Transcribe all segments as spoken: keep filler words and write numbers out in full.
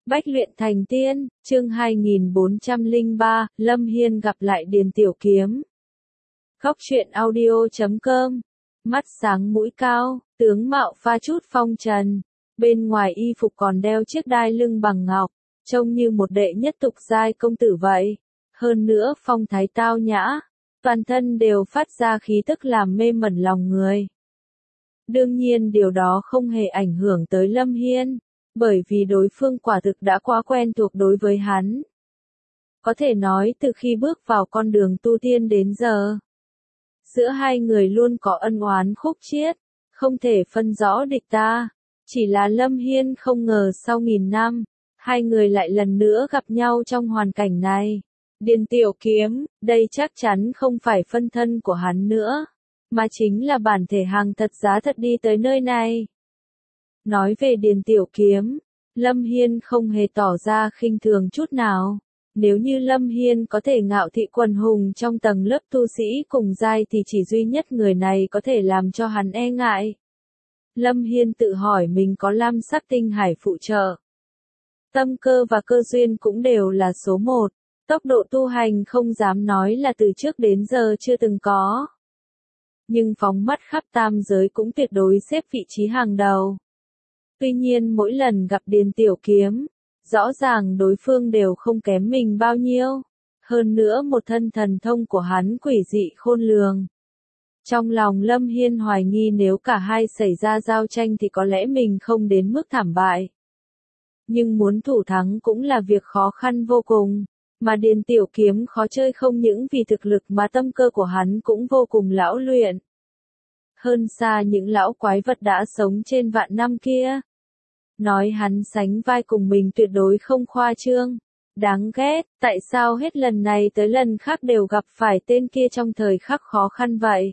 Bách luyện thành tiên, chương hai nghìn bốn trăm lẻ ba, Lâm Hiên gặp lại Điền Tiểu Kiếm. Góc truyện audio chấm com. Mắt sáng mũi cao, tướng mạo pha chút phong trần. Bên ngoài y phục còn đeo chiếc đai lưng bằng ngọc, trông như một đệ nhất tục giai công tử vậy. Hơn nữa phong thái tao nhã, toàn thân đều phát ra khí tức làm mê mẩn lòng người. Đương nhiên điều đó không hề ảnh hưởng tới Lâm Hiên, bởi vì đối phương quả thực đã quá quen thuộc đối với hắn. Có thể nói từ khi bước vào con đường tu tiên đến giờ, giữa hai người luôn có ân oán khúc chiết, không thể phân rõ địch ta. Chỉ là Lâm Hiên không ngờ sau nghìn năm, hai người lại lần nữa gặp nhau trong hoàn cảnh này. Điền Tiểu Kiếm, đây chắc chắn không phải phân thân của hắn nữa, mà chính là bản thể hàng thật giá thật đi tới nơi này. Nói về Điền Tiểu Kiếm, Lâm Hiên không hề tỏ ra khinh thường chút nào. Nếu như Lâm Hiên có thể ngạo thị quần hùng trong tầng lớp tu sĩ cùng giai thì chỉ duy nhất người này có thể làm cho hắn e ngại. Lâm Hiên tự hỏi mình có lam sắc tinh hải phụ trợ. Tâm cơ và cơ duyên cũng đều là số một. Tốc độ tu hành không dám nói là từ trước đến giờ chưa từng có. Nhưng phóng mắt khắp tam giới cũng tuyệt đối xếp vị trí hàng đầu. Tuy nhiên mỗi lần gặp Điền Tiểu Kiếm, rõ ràng đối phương đều không kém mình bao nhiêu. Hơn nữa một thân thần thông của hắn quỷ dị khôn lường. Trong lòng Lâm Hiên hoài nghi nếu cả hai xảy ra giao tranh thì có lẽ mình không đến mức thảm bại. Nhưng muốn thủ thắng cũng là việc khó khăn vô cùng. Mà Điền Tiểu Kiếm khó chơi không những vì thực lực mà tâm cơ của hắn cũng vô cùng lão luyện. Hơn xa những lão quái vật đã sống trên vạn năm kia. Nói hắn sánh vai cùng mình tuyệt đối không khoa trương. Đáng ghét, tại sao hết lần này tới lần khác đều gặp phải tên kia trong thời khắc khó khăn vậy?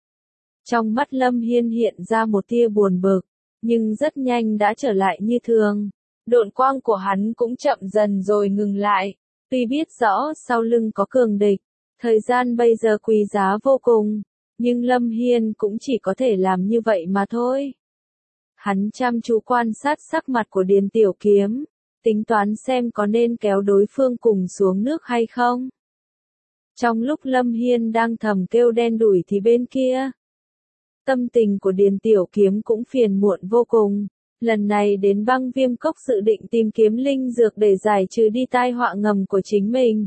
Trong mắt Lâm Hiên hiện ra một tia buồn bực, nhưng rất nhanh đã trở lại như thường. Độn quang của hắn cũng chậm dần rồi ngừng lại. Tuy biết rõ sau lưng có cường địch, thời gian bây giờ quý giá vô cùng, nhưng Lâm Hiên cũng chỉ có thể làm như vậy mà thôi. Hắn chăm chú quan sát sắc mặt của Điền Tiểu Kiếm, tính toán xem có nên kéo đối phương cùng xuống nước hay không. Trong lúc Lâm Hiên đang thầm kêu đen đủi thì bên kia, tâm tình của Điền Tiểu Kiếm cũng phiền muộn vô cùng. Lần này đến Băng Viêm Cốc dự định tìm kiếm linh dược để giải trừ đi tai họa ngầm của chính mình.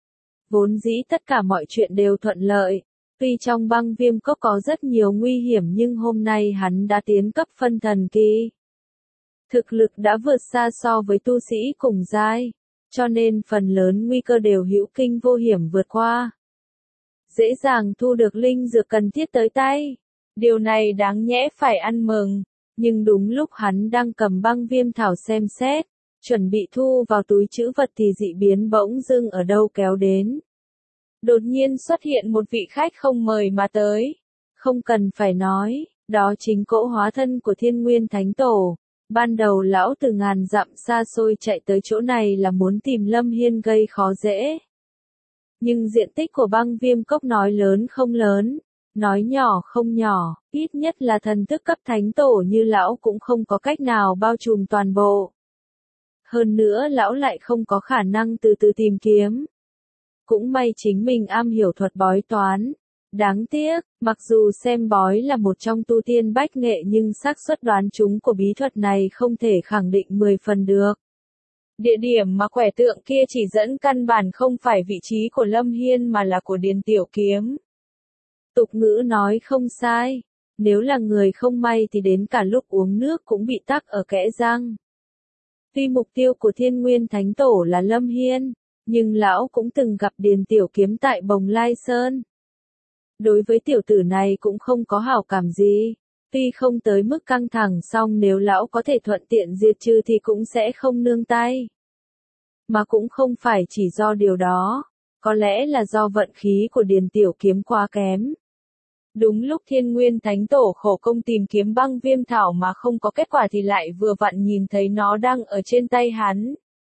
Vốn dĩ tất cả mọi chuyện đều thuận lợi. Tuy trong Băng Viêm Cốc có rất nhiều nguy hiểm nhưng hôm nay hắn đã tiến cấp phân thần kỳ. Thực lực đã vượt xa so với tu sĩ cùng giai, cho nên phần lớn nguy cơ đều hữu kinh vô hiểm vượt qua. Dễ dàng thu được linh dược cần thiết tới tay. Điều này đáng nhẽ phải ăn mừng. Nhưng đúng lúc hắn đang cầm băng viêm thảo xem xét, chuẩn bị thu vào túi trữ vật thì dị biến bỗng dưng ở đâu kéo đến. Đột nhiên xuất hiện một vị khách không mời mà tới. Không cần phải nói, đó chính cỗ hóa thân của Thiên Nguyên Thánh Tổ. Ban đầu lão từ ngàn dặm xa xôi chạy tới chỗ này là muốn tìm Lâm Hiên gây khó dễ. Nhưng diện tích của băng viêm cốc nói lớn không lớn. Nói nhỏ không nhỏ, ít nhất là thần thức cấp thánh tổ như lão cũng không có cách nào bao trùm toàn bộ. Hơn nữa lão lại không có khả năng từ từ tìm kiếm. Cũng may chính mình am hiểu thuật bói toán. Đáng tiếc, mặc dù xem bói là một trong tu tiên bách nghệ nhưng xác suất đoán trúng của bí thuật này không thể khẳng định mười phần được. Địa điểm mà quẻ tượng kia chỉ dẫn căn bản không phải vị trí của Lâm Hiên mà là của Điền Tiểu Kiếm. Tục ngữ nói không sai, nếu là người không may thì đến cả lúc uống nước cũng bị tắc ở kẽ răng. Tuy mục tiêu của Thiên Nguyên Thánh Tổ là Lâm Hiên, nhưng lão cũng từng gặp Điền Tiểu Kiếm tại Bồng Lai Sơn. Đối với tiểu tử này cũng không có hảo cảm gì, tuy không tới mức căng thẳng song nếu lão có thể thuận tiện diệt trừ thì cũng sẽ không nương tay. Mà cũng không phải chỉ do điều đó, có lẽ là do vận khí của Điền Tiểu Kiếm quá kém. Đúng lúc Thiên Nguyên Thánh Tổ khổ công tìm kiếm băng viêm thảo mà không có kết quả thì lại vừa vặn nhìn thấy nó đang ở trên tay hắn.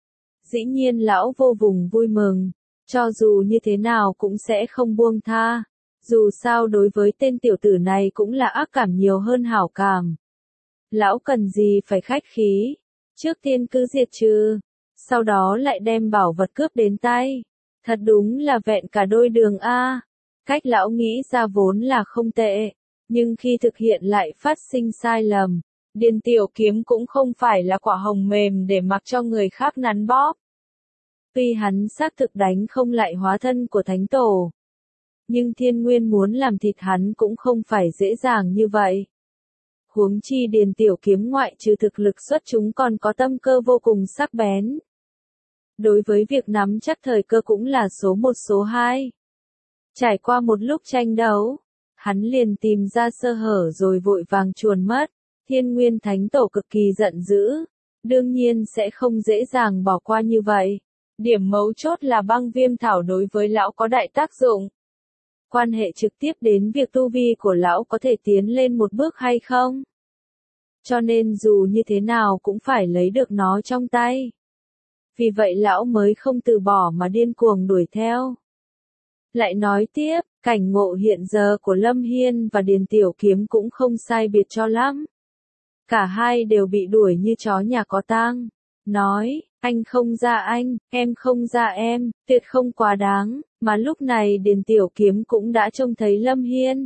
Dĩ nhiên lão vô cùng vui mừng, cho dù như thế nào cũng sẽ không buông tha. Dù sao đối với tên tiểu tử này cũng là ác cảm nhiều hơn hảo cảm. Lão cần gì phải khách khí, trước tiên cứ diệt trừ, sau đó lại đem bảo vật cướp đến tay. Thật đúng là vẹn cả đôi đường a. Cách lão nghĩ ra vốn là không tệ, nhưng khi thực hiện lại phát sinh sai lầm. Điền Tiểu Kiếm cũng không phải là quả hồng mềm để mặc cho người khác nắn bóp. Tuy hắn xác thực đánh không lại hóa thân của Thánh Tổ, nhưng Thiên Nguyên muốn làm thịt hắn cũng không phải dễ dàng như vậy. Huống chi Điền Tiểu Kiếm ngoại trừ thực lực xuất chúng còn có tâm cơ vô cùng sắc bén. Đối với việc nắm chắc thời cơ cũng là số một số hai. Trải qua một lúc tranh đấu, hắn liền tìm ra sơ hở rồi vội vàng chuồn mất. Thiên Nguyên Thánh Tổ cực kỳ giận dữ, đương nhiên sẽ không dễ dàng bỏ qua như vậy. Điểm mấu chốt là băng viêm thảo đối với lão có đại tác dụng. Quan hệ trực tiếp đến việc tu vi của lão có thể tiến lên một bước hay không. Cho nên dù như thế nào cũng phải lấy được nó trong tay. Vì vậy lão mới không từ bỏ mà điên cuồng đuổi theo. Lại nói tiếp, cảnh ngộ hiện giờ của Lâm Hiên và Điền Tiểu Kiếm cũng không sai biệt cho lắm. Cả hai đều bị đuổi như chó nhà có tang. Nói, anh không ra anh, em không ra em, tuyệt không quá đáng, mà lúc này Điền Tiểu Kiếm cũng đã trông thấy Lâm Hiên.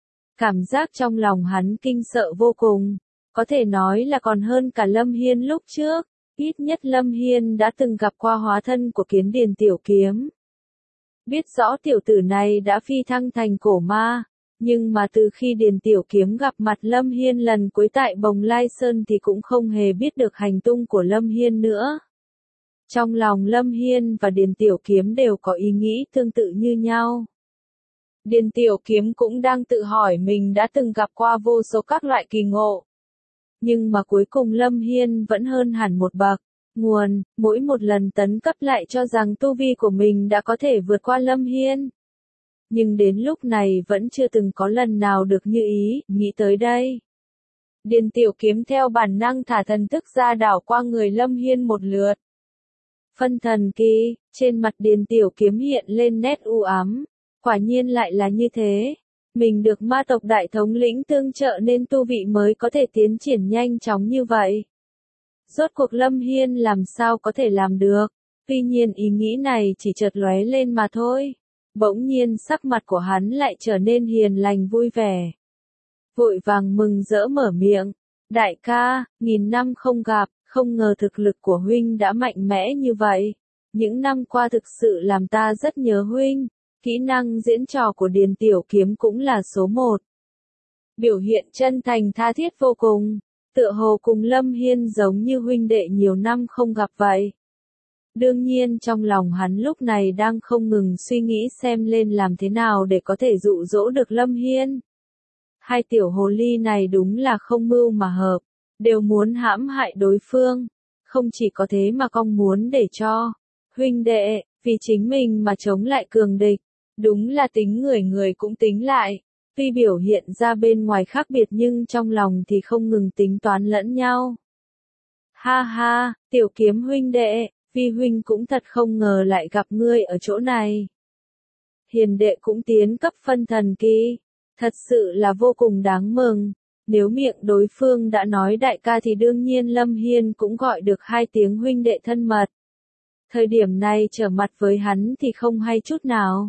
Cảm giác trong lòng hắn kinh sợ vô cùng, có thể nói là còn hơn cả Lâm Hiên lúc trước, ít nhất Lâm Hiên đã từng gặp qua hóa thân của kiến Điền Tiểu Kiếm. Biết rõ tiểu tử này đã phi thăng thành cổ ma. Nhưng mà từ khi Điền Tiểu Kiếm gặp mặt Lâm Hiên lần cuối tại Bồng Lai Sơn thì cũng không hề biết được hành tung của Lâm Hiên nữa. Trong lòng Lâm Hiên và Điền Tiểu Kiếm đều có ý nghĩ tương tự như nhau. Điền Tiểu Kiếm cũng đang tự hỏi mình đã từng gặp qua vô số các loại kỳ ngộ. Nhưng mà cuối cùng Lâm Hiên vẫn hơn hẳn một bậc. Nguồn, mỗi một lần tấn cấp lại cho rằng tu vi của mình đã có thể vượt qua Lâm Hiên. Nhưng đến lúc này vẫn chưa từng có lần nào được như ý, nghĩ tới đây. Điền Tiểu Kiếm theo bản năng thả thần thức ra đảo qua người Lâm Hiên một lượt. Phân thần kỳ, trên mặt Điền Tiểu Kiếm hiện lên nét u ám, quả nhiên lại là như thế. Mình được ma tộc đại thống lĩnh tương trợ nên tu vị mới có thể tiến triển nhanh chóng như vậy. Rốt cuộc Lâm Hiên làm sao có thể làm được, tuy nhiên ý nghĩ này chỉ chợt lóe lên mà thôi. Bỗng nhiên sắc mặt của hắn lại trở nên hiền lành vui vẻ. Vội vàng mừng rỡ mở miệng. Đại ca, nghìn năm không gặp, không ngờ thực lực của huynh đã mạnh mẽ như vậy. Những năm qua thực sự làm ta rất nhớ huynh. Kỹ năng diễn trò của Điền Tiểu Kiếm cũng là số một. Biểu hiện chân thành tha thiết vô cùng. Tựa hồ cùng Lâm Hiên giống như huynh đệ nhiều năm không gặp vậy. Đương nhiên trong lòng hắn lúc này đang không ngừng suy nghĩ xem lên làm thế nào để có thể dụ dỗ được Lâm Hiên. Hai tiểu hồ ly này đúng là không mưu mà hợp, đều muốn hãm hại đối phương. Không chỉ có thế mà còn muốn để cho huynh đệ, vì chính mình mà chống lại cường địch. Đúng là tính người người cũng tính lại. Tuy biểu hiện ra bên ngoài khác biệt nhưng trong lòng thì không ngừng tính toán lẫn nhau. Ha ha, Tiểu Kiếm huynh đệ. Vi huynh cũng thật không ngờ lại gặp ngươi ở chỗ này. Hiền đệ cũng tiến cấp phân thần kỳ. Thật sự là vô cùng đáng mừng. Nếu miệng đối phương đã nói đại ca thì đương nhiên Lâm Hiên cũng gọi được hai tiếng huynh đệ thân mật. Thời điểm này trở mặt với hắn thì không hay chút nào.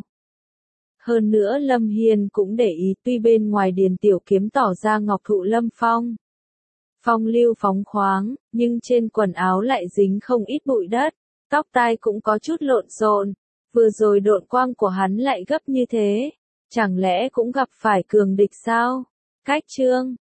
Hơn nữa Lâm Hiên cũng để ý tuy bên ngoài Điền Tiểu Kiếm tỏ ra ngọc thụ lâm phong. Phong lưu phóng khoáng, nhưng trên quần áo lại dính không ít bụi đất, tóc tai cũng có chút lộn xộn. Vừa rồi độn quang của hắn lại gấp như thế, chẳng lẽ cũng gặp phải cường địch sao? Cách chương